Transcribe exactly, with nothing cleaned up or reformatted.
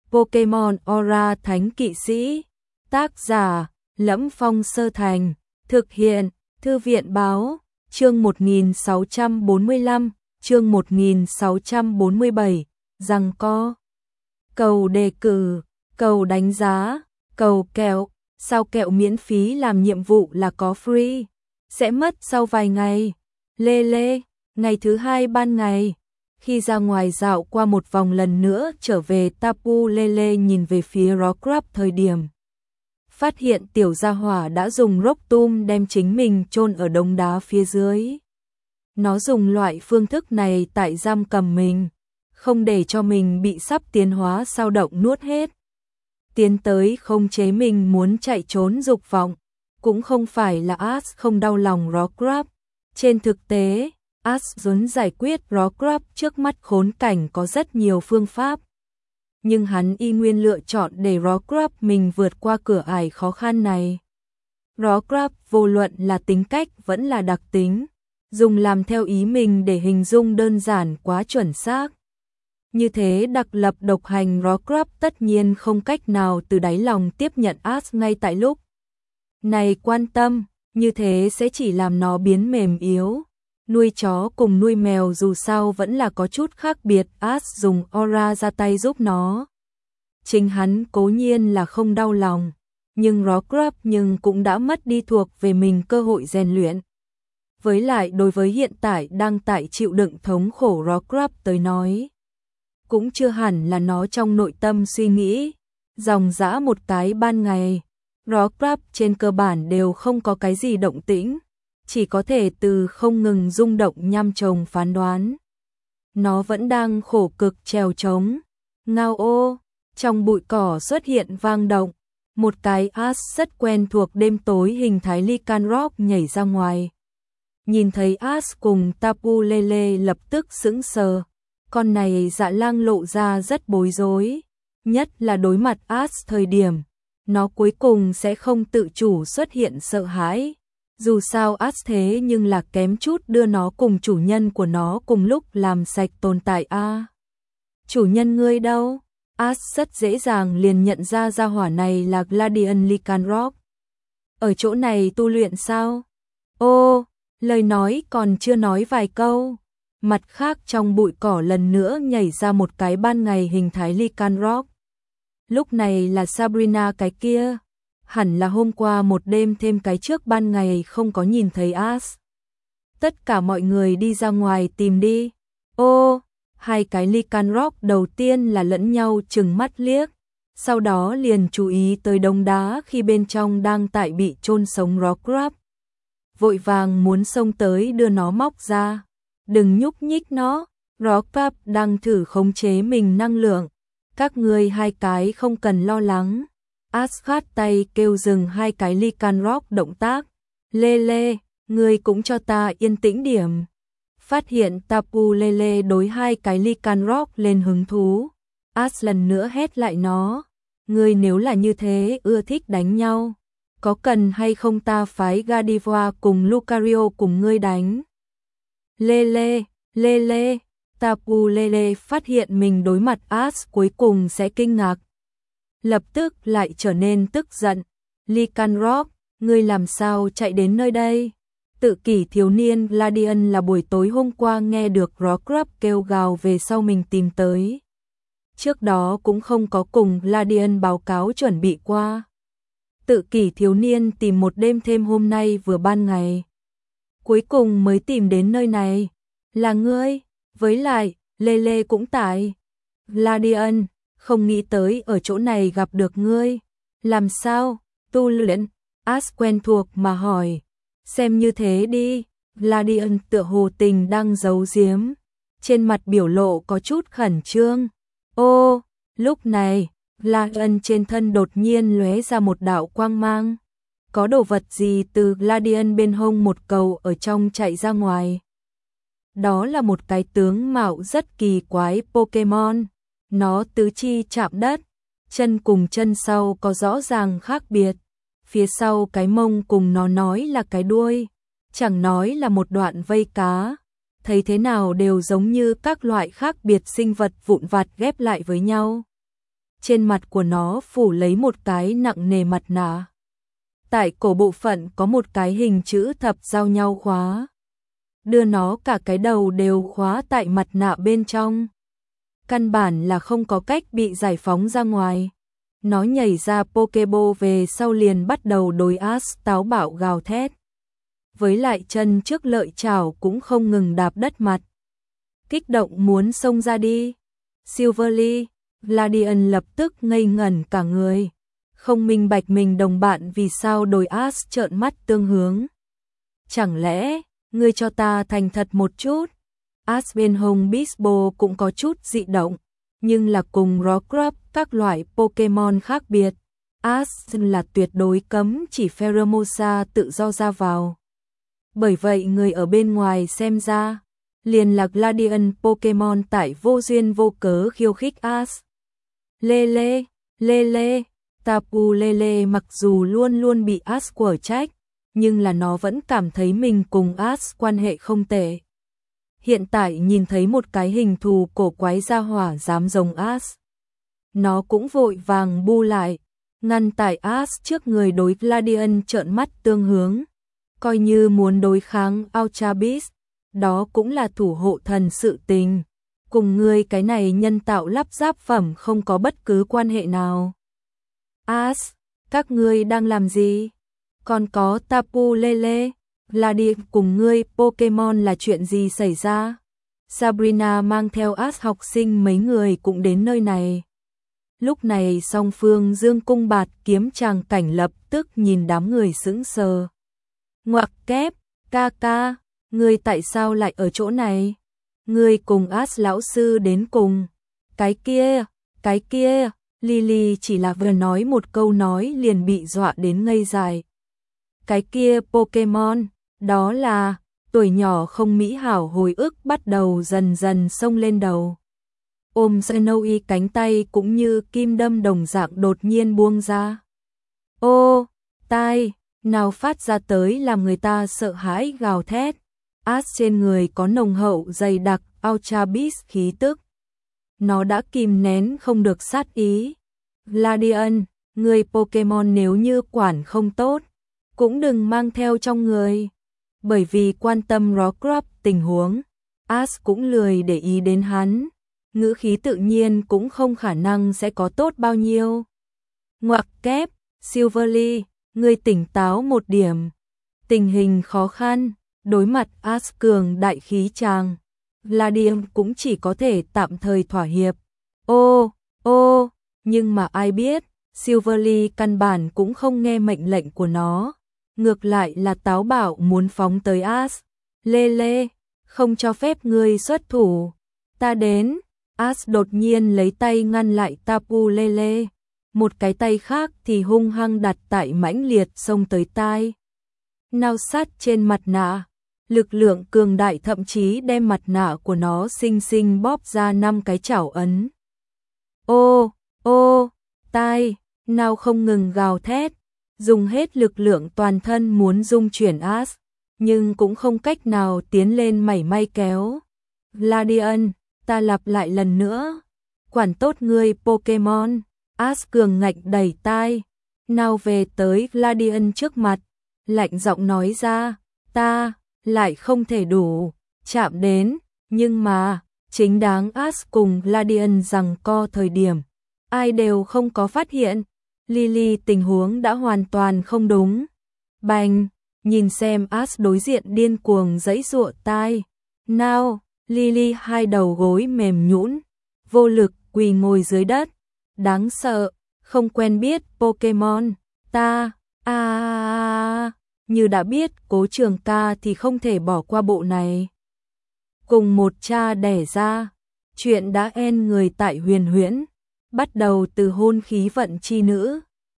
Pokemon Aura Thánh Kỵ Sĩ. Tác giả: Lẫm Phong Sơ Thành. Thực hiện: Thư viện báo. Chương một nghìn sáu trăm bốn mươi lăm, chương một nghìn sáu trăm bốn mươi bảy, giằng co. Cầu đề cử, cầu đánh giá, cầu kẹo, sao kẹo miễn phí làm nhiệm vụ là có free, sẽ mất sau vài ngày. Lê lê, ngày thứ hai ban ngày, khi ra ngoài dạo qua một vòng lần nữa trở về Tapu Lele nhìn về phía Rockruff thời điểm phát hiện tiểu gia hỏa đã dùng Rocktomb đem chính mình chôn ở đống đá phía dưới. Nó dùng loại phương thức này tại giam cầm mình, không để cho mình bị sắp tiến hóa sao động nuốt hết. Tiến tới không chế mình muốn chạy trốn dục vọng, cũng không phải là Ash không đau lòng Rockruff. Trên thực tế, Ash muốn giải quyết Rockruff trước mắt khốn cảnh có rất nhiều phương pháp. Nhưng hắn y nguyên lựa chọn để Rockruff mình vượt qua cửa ải khó khăn này. Rockruff vô luận là tính cách vẫn là đặc tính, dùng làm theo ý mình để hình dung đơn giản quá chuẩn xác. Như thế đặc lập độc hành Rockruff tất nhiên không cách nào từ đáy lòng tiếp nhận Ash ngay tại lúc này quan tâm, như thế sẽ chỉ làm nó biến mềm yếu. Nuôi chó cùng nuôi mèo dù sao vẫn là có chút khác biệt, Ash dùng Aura ra tay giúp nó. Chính hắn cố nhiên là không đau lòng, nhưng Rockruff nhưng cũng đã mất đi thuộc về mình cơ hội rèn luyện. Với lại đối với hiện tại đang tại chịu đựng thống khổ Rockruff tới nói, cũng chưa hẳn là nó trong nội tâm suy nghĩ. Dòng dã một cái ban ngày, Rockruff trên cơ bản đều không có cái gì động tĩnh, chỉ có thể từ không ngừng rung động nhăm chồng phán đoán. Nó vẫn đang khổ cực trèo trống. Ngao ô, trong bụi cỏ xuất hiện vang động, một cái Ash rất quen thuộc đêm tối hình thái Lycanroc nhảy ra ngoài. Nhìn thấy Ash cùng Tapu Lele lập tức sững sờ, con này Dạ Lang lộ ra rất bối rối, nhất là đối mặt Ash thời điểm, nó cuối cùng sẽ không tự chủ xuất hiện sợ hãi. Dù sao Ash thế nhưng là kém chút đưa nó cùng chủ nhân của nó cùng lúc làm sạch tồn tại a. À, chủ nhân ngươi đâu? Ash rất dễ dàng liền nhận ra gia hỏa này là Gladian Lycanroc. Ở chỗ này tu luyện sao? Ô, lời nói còn chưa nói vài câu. Mặt khác trong bụi cỏ lần nữa nhảy ra một cái ban ngày hình thái Lycanroc. Lúc này là Sabrina cái kia. Hẳn là hôm qua một đêm thêm cái trước ban ngày không có nhìn thấy Ash. Tất cả mọi người đi ra ngoài tìm đi. Ô, hai cái Lycanroc đầu tiên là lẫn nhau chừng mắt liếc, sau đó liền chú ý tới đống đá khi bên trong đang tại bị chôn sống Rockruff. Vội vàng muốn xông tới đưa nó móc ra. Đừng nhúc nhích nó, Rockruff đang thử khống chế mình năng lượng. Các ngươi hai cái không cần lo lắng. Ash khát tay kêu dừng hai cái Lycanroc động tác. Lê lê, ngươi cũng cho ta yên tĩnh điểm. Phát hiện Tapu Lele đối hai cái Lycanroc lên hứng thú, Ash lần nữa hét lại nó. Ngươi nếu là như thế ưa thích đánh nhau, có cần hay không ta phái Gardevoir cùng Lucario cùng ngươi đánh? Lê lê, lê lê, Tapu Lele phát hiện mình đối mặt Ash cuối cùng sẽ kinh ngạc. Lập tức lại trở nên tức giận. Lycanroc, ngươi làm sao chạy đến nơi đây? Tự kỷ thiếu niên Gladian là buổi tối hôm qua nghe được Rockruff kêu gào về sau mình tìm tới. Trước đó cũng không có cùng Gladian báo cáo chuẩn bị qua. Tự kỷ thiếu niên tìm một đêm thêm hôm nay vừa ban ngày. Cuối cùng mới tìm đến nơi này. Là ngươi, với lại, Lê Lê cũng tại. Gladian, không nghĩ tới ở chỗ này gặp được ngươi. Làm sao? Tu luyện? Ash quen thuộc mà hỏi. Xem như thế đi. Gladian tựa hồ tình đang giấu giếm, trên mặt biểu lộ có chút khẩn trương. Ô, lúc này, Gladian trên thân đột nhiên lóe ra một đạo quang mang. Có đồ vật gì từ Gladian bên hông một cầu ở trong chạy ra ngoài. Đó là một cái tướng mạo rất kỳ quái Pokemon. Nó tứ chi chạm đất, chân cùng chân sau có rõ ràng khác biệt. Phía sau cái mông cùng nó nói là cái đuôi, chẳng nói là một đoạn vây cá. Thấy thế nào đều giống như các loại khác biệt sinh vật vụn vặt ghép lại với nhau. trên mặt của nó phủ lấy một cái nặng nề mặt nạ. Tại cổ bộ phận có một cái hình chữ thập giao nhau khóa. Đưa nó cả cái đầu đều khóa tại mặt nạ bên trong. Căn bản là không có cách bị giải phóng ra ngoài. Nó nhảy ra Pokeball về sau liền bắt đầu đối Ash táo bạo gào thét. Với lại chân trước lợi chảo cũng không ngừng đạp đất mặt. Kích động muốn xông ra đi. Silverly, Gladian lập tức ngây ngẩn cả người. Không minh bạch mình đồng bạn vì sao đối Ash trợn mắt tương hướng. Chẳng lẽ, ngươi cho ta thành thật một chút? Ash bên hông Bisbo cũng có chút dị động, nhưng là cùng Rockruff các loại Pokemon khác biệt. Ash là tuyệt đối cấm chỉ Pheromosa tự do ra vào. Bởi vậy người ở bên ngoài xem ra, liền là Gladian Pokemon tại vô duyên vô cớ khiêu khích Ash. Lê lê, lê lê, Tapu Lele mặc dù luôn luôn bị Ash quở trách, nhưng là nó vẫn cảm thấy mình cùng Ash quan hệ không tệ. Hiện tại nhìn thấy một cái hình thù cổ quái gia hỏa dám giống Ash. Nó cũng vội vàng bu lại, ngăn tại Ash trước người đối Gladian trợn mắt tương hướng. Coi như muốn đối kháng Ultra Beast, đó cũng là thủ hộ thần sự tình. Cùng ngươi cái này nhân tạo lắp ráp phẩm không có bất cứ quan hệ nào. Ash, các ngươi đang làm gì? Còn có Tapu Lele, Gladian cùng ngươi Pokemon là chuyện gì xảy ra? Sabrina mang theo Ash học sinh mấy người cũng đến nơi này. Lúc này song phương dương cung bạt kiếm tràng cảnh lập tức nhìn đám người sững sờ. Ngoặc kép, ca ca, ngươi tại sao lại ở chỗ này? Ngươi cùng Ash lão sư đến cùng. Cái kia, cái kia, Lily chỉ là vừa nói một câu nói liền bị dọa đến ngây dại. Cái kia Pokemon, đó là, tuổi nhỏ không mỹ hảo hồi ức bắt đầu dần dần xông lên đầu. Ôm Snowy cánh tay cũng như kim đâm đồng dạng đột nhiên buông ra. Ô, tai, nào phát ra tới làm người ta sợ hãi gào thét. Ash trên người có nồng hậu dày đặc Ultra Beast khí tức. Nó đã kìm nén không được sát ý. Gladian, người Pokemon nếu như quản không tốt, cũng đừng mang theo trong người. Bởi vì quan tâm Rockruff tình huống, Ash cũng lười để ý đến hắn. Ngữ khí tự nhiên cũng không khả năng sẽ có tốt bao nhiêu. Ngoặc kép, Silverly, ngươi tỉnh táo một điểm. Tình hình khó khăn, đối mặt Ash cường đại khí tràng, Gladian cũng chỉ có thể tạm thời thỏa hiệp. Ô, ô, nhưng mà ai biết, Silverly căn bản cũng không nghe mệnh lệnh của nó. Ngược lại là táo bạo muốn phóng tới Ash. Lê lê, không cho phép ngươi xuất thủ. Ta đến. Ash đột nhiên lấy tay ngăn lại Tapu Lele. Một cái tay khác thì hung hăng đặt tại mãnh liệt xông tới tai. Nao sát trên mặt nạ. Lực lượng cường đại thậm chí đem mặt nạ của nó xinh xinh bóp ra năm cái chảo ấn. Ô, ô, tai, nào không ngừng gào thét. Dùng hết lực lượng toàn thân muốn dung chuyển Ash, nhưng cũng không cách nào tiến lên mảy may kéo. Gladian, ta lặp lại lần nữa. Quản tốt ngươi Pokemon. Ash cường ngạnh đẩy tai. Nào về tới Gladian trước mặt. Lạnh giọng nói ra. Ta, lại không thể đủ. Chạm đến. Nhưng mà, chính đáng Ash cùng Gladian giằng co thời điểm. Ai đều không có phát hiện. Lily tình huống đã hoàn toàn không đúng. Bành, nhìn xem Ash đối diện điên cuồng giãy giụa tai. Nào, Lily hai đầu gối mềm nhũn, vô lực quỳ ngồi dưới đất. Đáng sợ, không quen biết Pokemon, ta, a à, như đã biết Cố Trường Ca thì không thể bỏ qua bộ này. Cùng một cha đẻ ra, chuyện đã en người tại Huyền Huyễn, bắt đầu từ hôn khí vận chi nữ.